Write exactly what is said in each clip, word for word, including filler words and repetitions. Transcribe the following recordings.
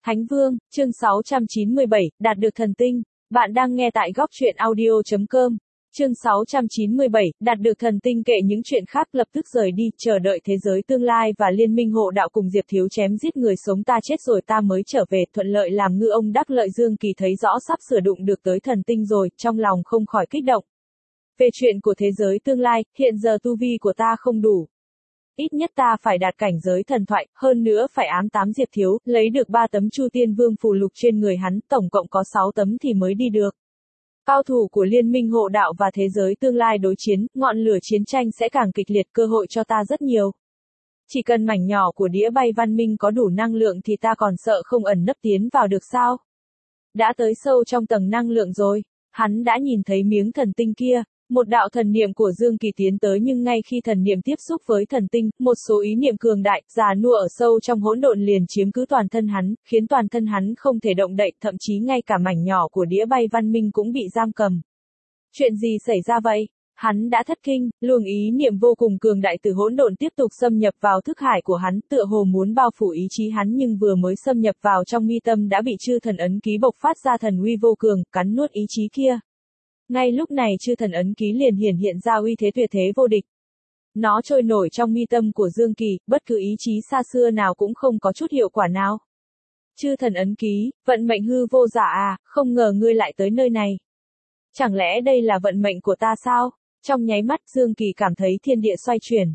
Thánh Vương, chương sáu trăm chín mươi bảy, đạt được thần tinh. Bạn đang nghe tại góc truyện audio chấm com. Chương sáu trăm chín mươi bảy, đạt được thần tinh kệ những chuyện khác lập tức rời đi, chờ đợi thế giới tương lai và liên minh hộ đạo cùng Diệp Thiếu chém giết người sống ta chết rồi ta mới trở về, thuận lợi làm ngư ông đắc lợi. Dương Kỳ thấy rõ sắp sửa đụng được tới thần tinh rồi, trong lòng không khỏi kích động. Về chuyện của thế giới tương lai, hiện giờ tu vi của ta không đủ. Ít nhất ta phải đạt cảnh giới thần thoại, hơn nữa phải ám tám Diệp Thiếu, lấy được ba tấm Chu Tiên Vương phù lục trên người hắn, tổng cộng có sáu tấm thì mới đi được. Cao thủ của liên minh hộ đạo và thế giới tương lai đối chiến, ngọn lửa chiến tranh sẽ càng kịch liệt, cơ hội cho ta rất nhiều. Chỉ cần mảnh nhỏ của đĩa bay văn minh có đủ năng lượng thì ta còn sợ không ẩn nấp tiến vào được sao? Đã tới sâu trong tầng năng lượng rồi, hắn đã nhìn thấy miếng thần tinh kia. Một đạo thần niệm của Dương Kỳ tiến tới, nhưng ngay khi thần niệm tiếp xúc với thần tinh, một số ý niệm cường đại, già nua ở sâu trong hỗn độn liền chiếm cứ toàn thân hắn, khiến toàn thân hắn không thể động đậy, thậm chí ngay cả mảnh nhỏ của đĩa bay văn minh cũng bị giam cầm. Chuyện gì xảy ra vậy? Hắn đã thất kinh, luồng ý niệm vô cùng cường đại từ hỗn độn tiếp tục xâm nhập vào thức hải của hắn, tựa hồ muốn bao phủ ý chí hắn, nhưng vừa mới xâm nhập vào trong mi tâm đã bị chư thần ấn ký bộc phát ra thần uy vô cường, cắn nuốt ý chí kia. Ngay lúc này chư thần ấn ký liền hiển hiện ra uy thế tuyệt thế vô địch. Nó trôi nổi trong mi tâm của Dương Kỳ, bất cứ ý chí xa xưa nào cũng không có chút hiệu quả nào. Chư thần ấn ký, vận mệnh hư vô giả à, không ngờ ngươi lại tới nơi này. Chẳng lẽ đây là vận mệnh của ta sao? Trong nháy mắt Dương Kỳ cảm thấy thiên địa xoay chuyển.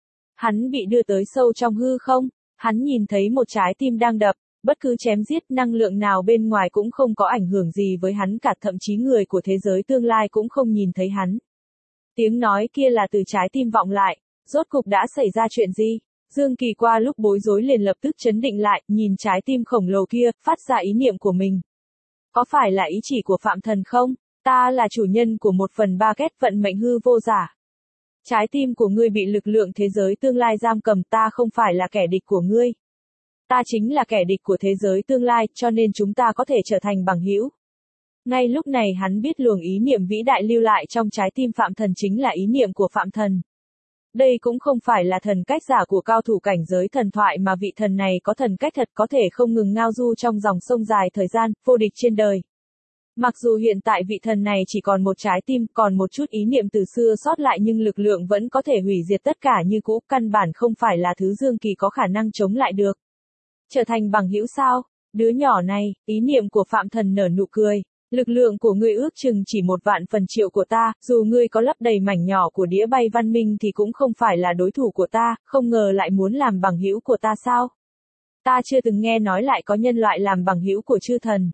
Hắn bị đưa tới sâu trong hư không, hắn nhìn thấy một trái tim đang đập. Bất cứ chém giết năng lượng nào bên ngoài cũng không có ảnh hưởng gì với hắn cả, thậm chí người của thế giới tương lai cũng không nhìn thấy hắn. Tiếng nói kia là từ trái tim vọng lại, rốt cục đã xảy ra chuyện gì? Dương Kỳ qua lúc bối rối liền lập tức chấn định lại, nhìn trái tim khổng lồ kia, phát ra ý niệm của mình. Có phải là ý chỉ của Phạm Thần không? Ta là chủ nhân của một phần ba kết vận mệnh hư vô giả. Trái tim của ngươi bị lực lượng thế giới tương lai giam cầm, ta không phải là kẻ địch của ngươi. Ta chính là kẻ địch của thế giới tương lai, cho nên chúng ta có thể trở thành bằng hữu. Ngay lúc này hắn biết luồng ý niệm vĩ đại lưu lại trong trái tim Phạm Thần chính là ý niệm của Phạm Thần. Đây cũng không phải là thần cách giả của cao thủ cảnh giới thần thoại, mà vị thần này có thần cách thật, có thể không ngừng ngao du trong dòng sông dài thời gian, vô địch trên đời. Mặc dù hiện tại vị thần này chỉ còn một trái tim, còn một chút ý niệm từ xưa sót lại, nhưng lực lượng vẫn có thể hủy diệt tất cả như cũ, căn bản không phải là thứ Dương Kỳ có khả năng chống lại được. Trở thành bằng hữu sao? Đứa nhỏ này, ý niệm của Phạm Thần nở nụ cười. Lực lượng của ngươi ước chừng chỉ một vạn phần triệu của ta, dù ngươi có lấp đầy mảnh nhỏ của đĩa bay văn minh thì cũng không phải là đối thủ của ta, không ngờ lại muốn làm bằng hữu của ta sao? Ta chưa từng nghe nói lại có nhân loại làm bằng hữu của chư thần.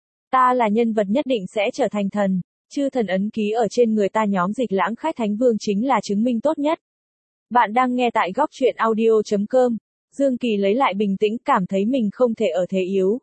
Ta là nhân vật nhất định sẽ trở thành thần. Chư thần ấn ký ở trên người ta nhóm Dịch Lãng Khách Thánh Vương chính là chứng minh tốt nhất. Bạn đang nghe tại góc truyện audio chấm com. Dương Kỳ lấy lại bình tĩnh, cảm thấy mình không thể ở thế yếu.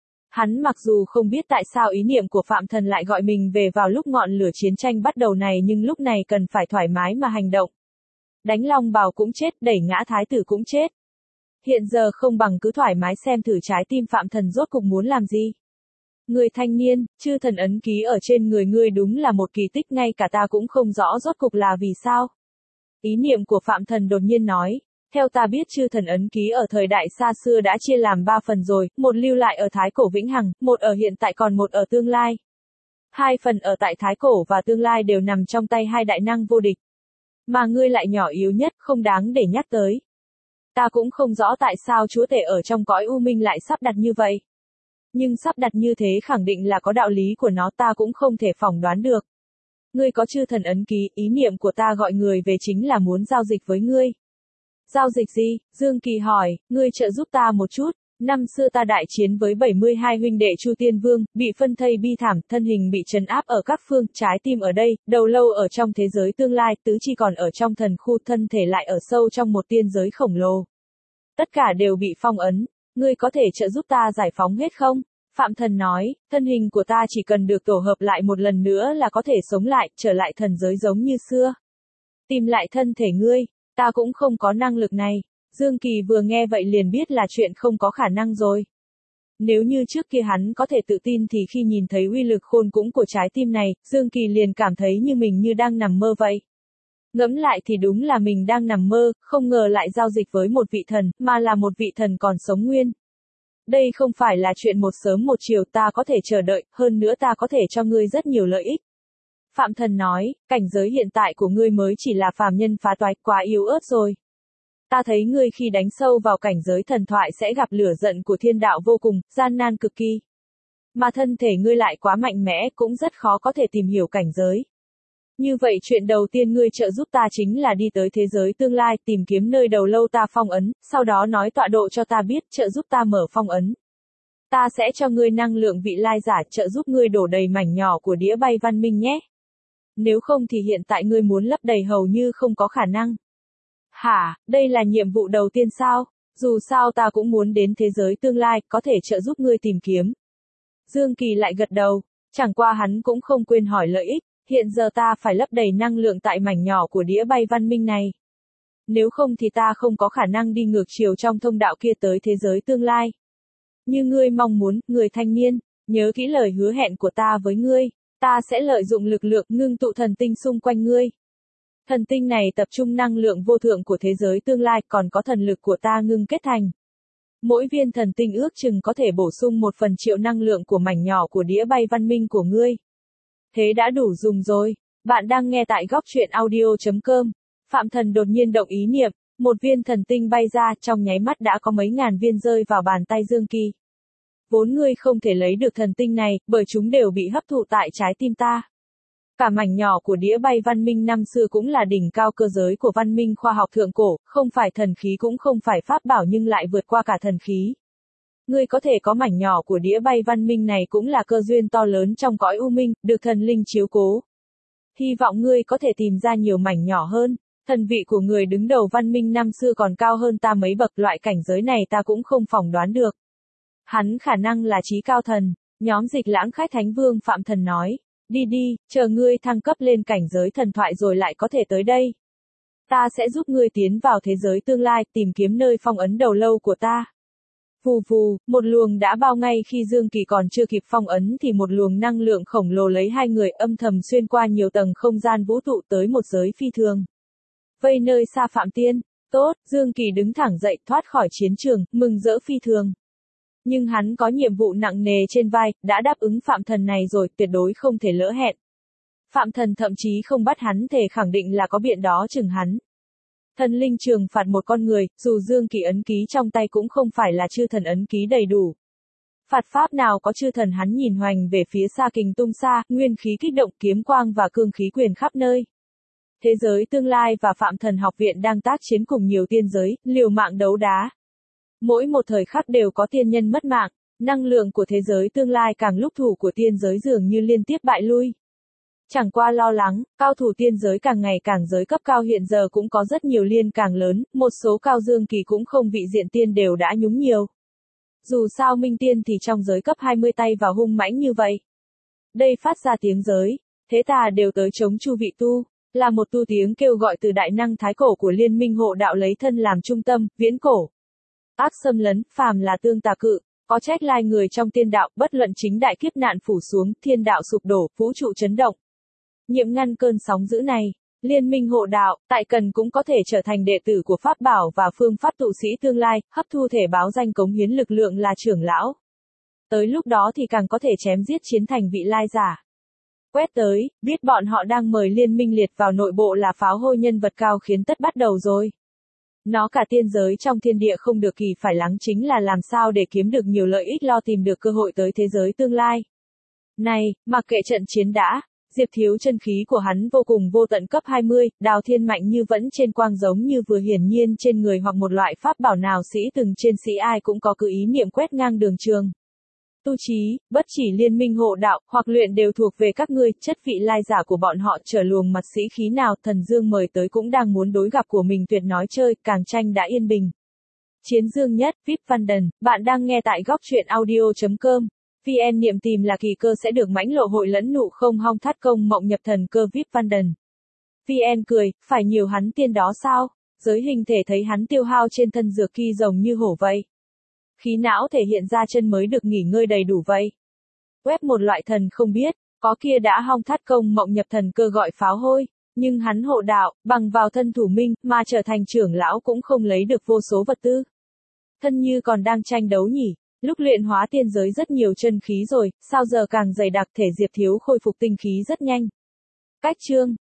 Hắn mặc dù không biết tại sao ý niệm của Phạm Thần lại gọi mình về vào lúc ngọn lửa chiến tranh bắt đầu này, nhưng lúc này cần phải thoải mái mà hành động. Đánh Long Bào cũng chết, đẩy ngã Thái Tử cũng chết. Hiện giờ không bằng cứ thoải mái xem thử trái tim Phạm Thần rốt cục muốn làm gì. Người thanh niên, chư thần ấn ký ở trên người ngươi đúng là một kỳ tích, ngay cả ta cũng không rõ rốt cục là vì sao. Ý niệm của Phạm Thần đột nhiên nói. Theo ta biết chư thần ấn ký ở thời đại xa xưa đã chia làm ba phần rồi, một lưu lại ở Thái Cổ Vĩnh Hằng, một ở hiện tại, còn một ở tương lai. Hai phần ở tại Thái Cổ và tương lai đều nằm trong tay hai đại năng vô địch. Mà ngươi lại nhỏ yếu nhất, không đáng để nhắc tới. Ta cũng không rõ tại sao chúa tể ở trong cõi u minh lại sắp đặt như vậy. Nhưng sắp đặt như thế khẳng định là có đạo lý của nó, ta cũng không thể phỏng đoán được. Ngươi có chư thần ấn ký, ý niệm của ta gọi người về chính là muốn giao dịch với ngươi. Giao dịch gì? Dương Kỳ hỏi, ngươi trợ giúp ta một chút. Năm xưa ta đại chiến với bảy mươi hai huynh đệ Chu Tiên Vương, bị phân thây bi thảm, thân hình bị trấn áp ở các phương, trái tim ở đây, đầu lâu ở trong thế giới tương lai, tứ chi còn ở trong thần khu, thân thể lại ở sâu trong một tiên giới khổng lồ. Tất cả đều bị phong ấn, ngươi có thể trợ giúp ta giải phóng hết không? Phạm Thần nói, thân hình của ta chỉ cần được tổ hợp lại một lần nữa là có thể sống lại, trở lại thần giới giống như xưa. Tìm lại thân thể ngươi. Ta cũng không có năng lực này. Dương Kỳ vừa nghe vậy liền biết là chuyện không có khả năng rồi. Nếu như trước kia hắn có thể tự tin thì khi nhìn thấy uy lực khôn cũng của trái tim này, Dương Kỳ liền cảm thấy như mình như đang nằm mơ vậy. Ngẫm lại thì đúng là mình đang nằm mơ, không ngờ lại giao dịch với một vị thần, mà là một vị thần còn sống nguyên. Đây không phải là chuyện một sớm một chiều, ta có thể chờ đợi, hơn nữa ta có thể cho ngươi rất nhiều lợi ích. Phạm Thần nói, cảnh giới hiện tại của ngươi mới chỉ là phàm nhân phá toái, quá yếu ớt rồi. Ta thấy ngươi khi đánh sâu vào cảnh giới thần thoại sẽ gặp lửa giận của thiên đạo vô cùng, gian nan cực kỳ. Mà thân thể ngươi lại quá mạnh mẽ, cũng rất khó có thể tìm hiểu cảnh giới. Như vậy chuyện đầu tiên ngươi trợ giúp ta chính là đi tới thế giới tương lai, tìm kiếm nơi đầu lâu ta phong ấn, sau đó nói tọa độ cho ta biết, trợ giúp ta mở phong ấn. Ta sẽ cho ngươi năng lượng vị lai giả, trợ giúp ngươi đổ đầy mảnh nhỏ của đĩa bay văn minh nhé. Nếu không thì hiện tại ngươi muốn lấp đầy hầu như không có khả năng. Hả, đây là nhiệm vụ đầu tiên sao? Dù sao ta cũng muốn đến thế giới tương lai, có thể trợ giúp ngươi tìm kiếm. Dương Kỳ lại gật đầu, chẳng qua hắn cũng không quên hỏi lợi ích, hiện giờ ta phải lấp đầy năng lượng tại mảnh nhỏ của đĩa bay văn minh này. Nếu không thì ta không có khả năng đi ngược chiều trong thông đạo kia tới thế giới tương lai. Như ngươi mong muốn, người thanh niên, nhớ kỹ lời hứa hẹn của ta với ngươi, ta sẽ lợi dụng lực lượng ngưng tụ thần tinh xung quanh ngươi. Thần tinh này tập trung năng lượng vô thượng của thế giới tương lai, còn có thần lực của ta ngưng kết thành. Mỗi viên thần tinh ước chừng có thể bổ sung một phần triệu năng lượng của mảnh nhỏ của đĩa bay văn minh của ngươi. Thế đã đủ dùng rồi. Bạn đang nghe tại góc truyện audio chấm com. Phạm Thần đột nhiên động ý niệm, một viên thần tinh bay ra, trong nháy mắt đã có mấy ngàn viên rơi vào bàn tay Dương Kỳ. Vốn ngươi không thể lấy được thần tinh này, bởi chúng đều bị hấp thụ tại trái tim ta. Cả mảnh nhỏ của đĩa bay văn minh năm xưa cũng là đỉnh cao cơ giới của văn minh khoa học thượng cổ, không phải thần khí cũng không phải pháp bảo nhưng lại vượt qua cả thần khí. Ngươi có thể có mảnh nhỏ của đĩa bay văn minh này cũng là cơ duyên to lớn trong cõi u minh, được thần linh chiếu cố. Hy vọng ngươi có thể tìm ra nhiều mảnh nhỏ hơn, thần vị của người đứng đầu văn minh năm xưa còn cao hơn ta mấy bậc, loại cảnh giới này ta cũng không phỏng đoán được. Hắn khả năng là chí cao thần, nhóm Dịch Lãng Khách Thánh Vương Phạm Thần nói. Đi đi, chờ ngươi thăng cấp lên cảnh giới thần thoại rồi lại có thể tới đây. Ta sẽ giúp ngươi tiến vào thế giới tương lai, tìm kiếm nơi phong ấn đầu lâu của ta. Vù vù, một luồng đã bao ngay khi Dương Kỳ còn chưa kịp phong ấn thì một luồng năng lượng khổng lồ lấy hai người âm thầm xuyên qua nhiều tầng không gian vũ trụ tới một giới phi thường. Vây nơi xa Phạm Tiên, tốt, Dương Kỳ đứng thẳng dậy thoát khỏi chiến trường, mừng rỡ phi thường. Nhưng hắn có nhiệm vụ nặng nề trên vai, đã đáp ứng Phạm Thần này rồi, tuyệt đối không thể lỡ hẹn. Phạm Thần thậm chí không bắt hắn thề khẳng định là có biện đó chừng hắn. Thần linh trừng phạt một con người, dù Dương Kỳ ấn ký trong tay cũng không phải là chư thần ấn ký đầy đủ. Phạt pháp nào có chư thần, hắn nhìn hoành về phía xa kình tung xa, nguyên khí kích động, kiếm quang và cương khí quyền khắp nơi. Thế giới tương lai và Phạm Thần học viện đang tác chiến cùng nhiều tiên giới, liều mạng đấu đá. Mỗi một thời khắc đều có tiên nhân mất mạng, năng lượng của thế giới tương lai càng lúc thủ của tiên giới dường như liên tiếp bại lui. Chẳng qua lo lắng, cao thủ tiên giới càng ngày càng giới cấp cao hiện giờ cũng có rất nhiều liên càng lớn, một số cao Dương Kỳ cũng không vị diện tiên đều đã nhúng nhiều. Dù sao minh tiên thì trong giới cấp hai mươi tay vào hung mãnh như vậy. Đây phát ra tiếng giới, thế tà đều tới chống chu vị tu, là một tu tiếng kêu gọi từ đại năng thái cổ của liên minh hộ đạo lấy thân làm trung tâm, viễn cổ. Ác xâm lấn, phàm là tương tà cự, có trách lai người trong tiên đạo, bất luận chính đại kiếp nạn phủ xuống, thiên đạo sụp đổ, vũ trụ chấn động. Nhiệm ngăn cơn sóng dữ này, liên minh hộ đạo, tại cần cũng có thể trở thành đệ tử của pháp bảo và phương pháp tụ sĩ tương lai, hấp thu thể báo danh cống hiến lực lượng là trưởng lão. Tới lúc đó thì càng có thể chém giết chiến thành vị lai giả. Quét tới, biết bọn họ đang mời liên minh liệt vào nội bộ là pháo hôi nhân vật cao khiến tất bắt đầu rồi. Nó cả tiên giới trong thiên địa không được kỳ phải lắng chính là làm sao để kiếm được nhiều lợi ích, lo tìm được cơ hội tới thế giới tương lai. Này, mặc kệ trận chiến đã, Diệp Thiếu chân khí của hắn vô cùng vô tận cấp hai mươi, đào thiên mạnh như vẫn trên quang giống như vừa hiển nhiên trên người hoặc một loại pháp bảo nào sĩ từng trên sĩ ai cũng có cứ ý niệm quét ngang đường trường. Tu trí, bất chỉ liên minh hộ đạo, hoặc luyện đều thuộc về các ngươi, chất vị lai giả của bọn họ trở luồng mặt sĩ khí nào, thần dương mời tới cũng đang muốn đối gặp của mình tuyệt nói chơi, càng tranh đã yên bình. Chiến dương nhất, vê i pê Vanden, bạn đang nghe tại góc truyện audio chấm com. vê en niệm tìm là kỳ cơ sẽ được mãnh lộ hội lẫn nụ không hong thắt công mộng nhập thần cơ vê i pê Vanden. vê en cười, phải nhiều hắn tiên đó sao? Giới hình thể thấy hắn tiêu hao trên thân dược kỳ rồng như hổ vậy. Khí não thể hiện ra chân mới được nghỉ ngơi đầy đủ vậy. Web một loại thần không biết, có kia đã hong thắt công mộng nhập thần cơ gọi pháo hôi, nhưng hắn hộ đạo, bằng vào thân thủ minh, mà trở thành trưởng lão cũng không lấy được vô số vật tư. Thân như còn đang tranh đấu nhỉ, Lúc luyện hóa tiên giới rất nhiều chân khí rồi, sao giờ càng dày đặc thể Diệp Thiếu khôi phục tinh khí rất nhanh. Cách chương